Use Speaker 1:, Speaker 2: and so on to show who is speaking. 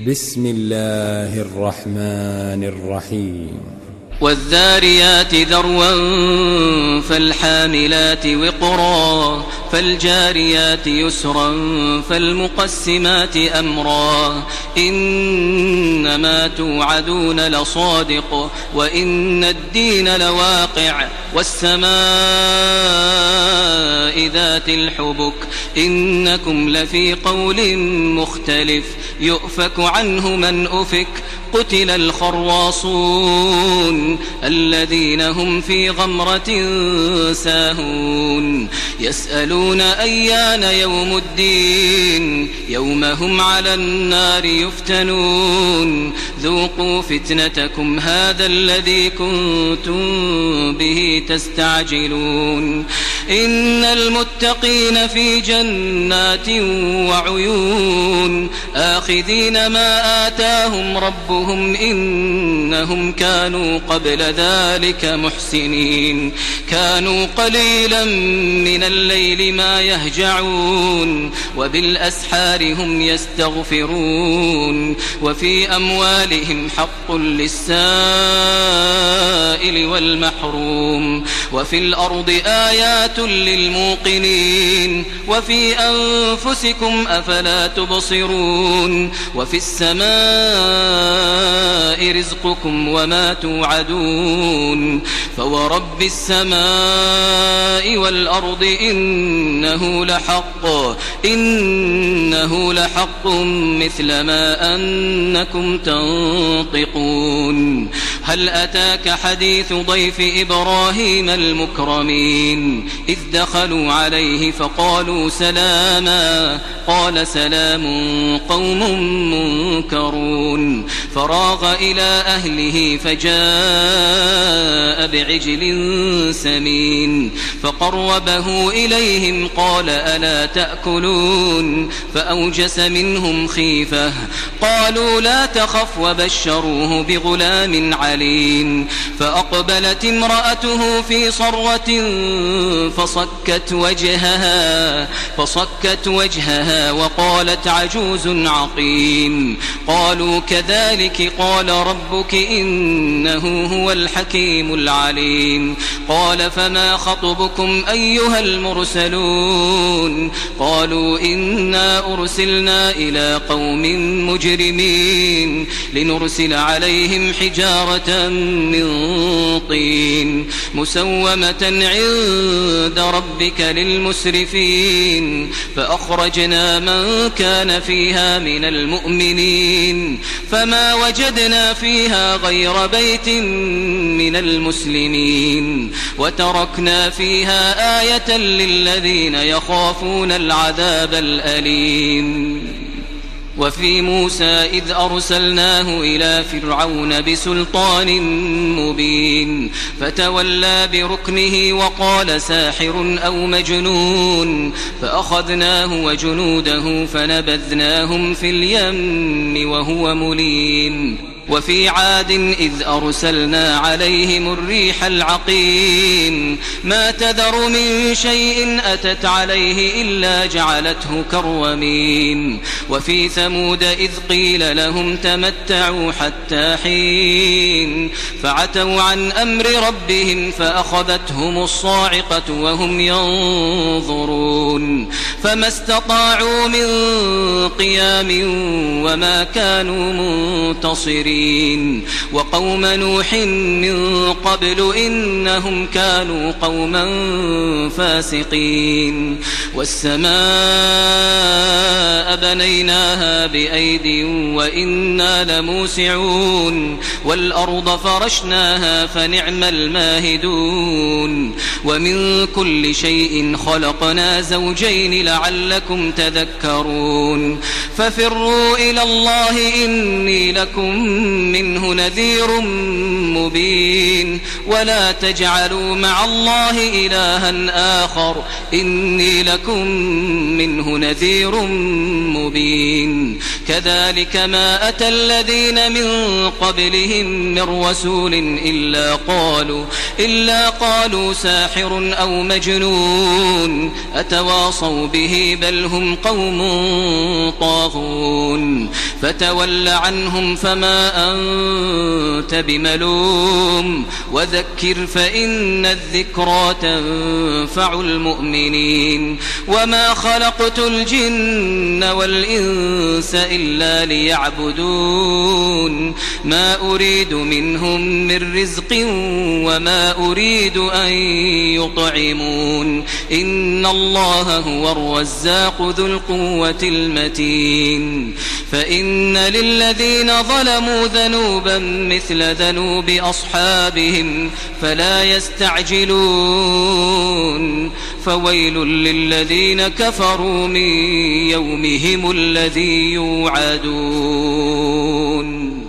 Speaker 1: بسم الله الرحمن الرحيم
Speaker 2: والذاريات ذروا فالحاملات وقرا فالجاريات يسرا فالمقسمات أمرا إنما توعدون لصادق وإن الدين لواقع والسماء ذات الحبك إنكم لفي قول مختلف يؤفك عنه من أفك قتل الخراصون الذين هم في غمرة ساهون يسألون أيان يوم الدين يوم هم على النار يفتنون ذوقوا فتنتكم هذا الذي كنتم به تستعجلون إن المتقين في جنات وعيون آخذين ما آتاهم ربهم إنهم كانوا قبل ذلك محسنين كانوا قليلا من الليل ما يهجعون وبالأسحار هم يستغفرون وفي أموالهم حق للسائل والمحروم وفي الأرض آيات للموقنين وفي أنفسكم أفلا تبصرون وفي السماء رزقكم وما توعدون فورب السماء والأرض إنه لحق مثل ما أنكم تنطقون هل أتاك حديث ضيف إبراهيم المكرمين إذ دخلوا عليه فقالوا سلاما قال سلام قوم منكرون فراغ إلى أهله فجاء بعجل سمين فقربه إليهم قال ألا تأكلون فأوجس منهم خيفة قالوا لا تخف وبشروه بغلام عليم فأقبلت امرأته في صرة فصكت وجهها وقالت عجوز عقيم قالوا كذلك قال ربك إنه هو الحكيم العليم قال فما خطبكم أيها المرسلون قالوا إنا أرسلنا إلى قوم مجرمين لنرسل عليهم حجارة من طين مسومة عند ربك للمسرفين فأخرجنا من كان فيها من المؤمنين فما وجدنا فيها غير بيت من المسلمين وتركنا فيها آية للذين يخافون العذاب الأليم وفي موسى إذ أرسلناه إلى فرعون بسلطان مبين فتولى بركنه وقال ساحر أو مجنون فأخذناه وجنوده فنبذناهم في اليم وهو مليم وفي عاد إذ أرسلنا عليهم الريح العقيم ما تذر من شيء أتت عليه إلا جعلته كالرميم وفي ثمود إذ قيل لهم تمتعوا حتى حين فعتوا عن أمر ربهم فأخذتهم الصاعقة وهم ينظرون فما استطاعوا من قيام وما كانوا منتصرين وقوم نوح من قبل إنهم كانوا قوما فاسقين والسماء بنيناها بأيد وإنا لموسعون والأرض فرشناها فنعم الماهدون ومن كل شيء خلقنا زوجين لعلكم تذكرون ففروا إلى الله إني لكم منه نذير مبين ولا تجعلوا مع الله إلها آخر إني لكم منه نذير مبين كذلك ما أتى الذين من قبلهم من رسول إلا قالوا ساحر أو مجنون أتواصوا به بل هم قوم طاغون فتول عنهم فما أنت بملوم وذكر فإن الذكرى تنفع المؤمنين وما خلقت الجن والإنس إلا ليعبدون ما أريد منهم من رزق وما أريد أن يطعمون إن الله هو الرزاق ذو القوة المتين فإن للذين ظلموا ذنوبا مثل ذنوب أصحابهم فلا يستعجلون فويل للذين كفروا من يومهم الذي يوعدون.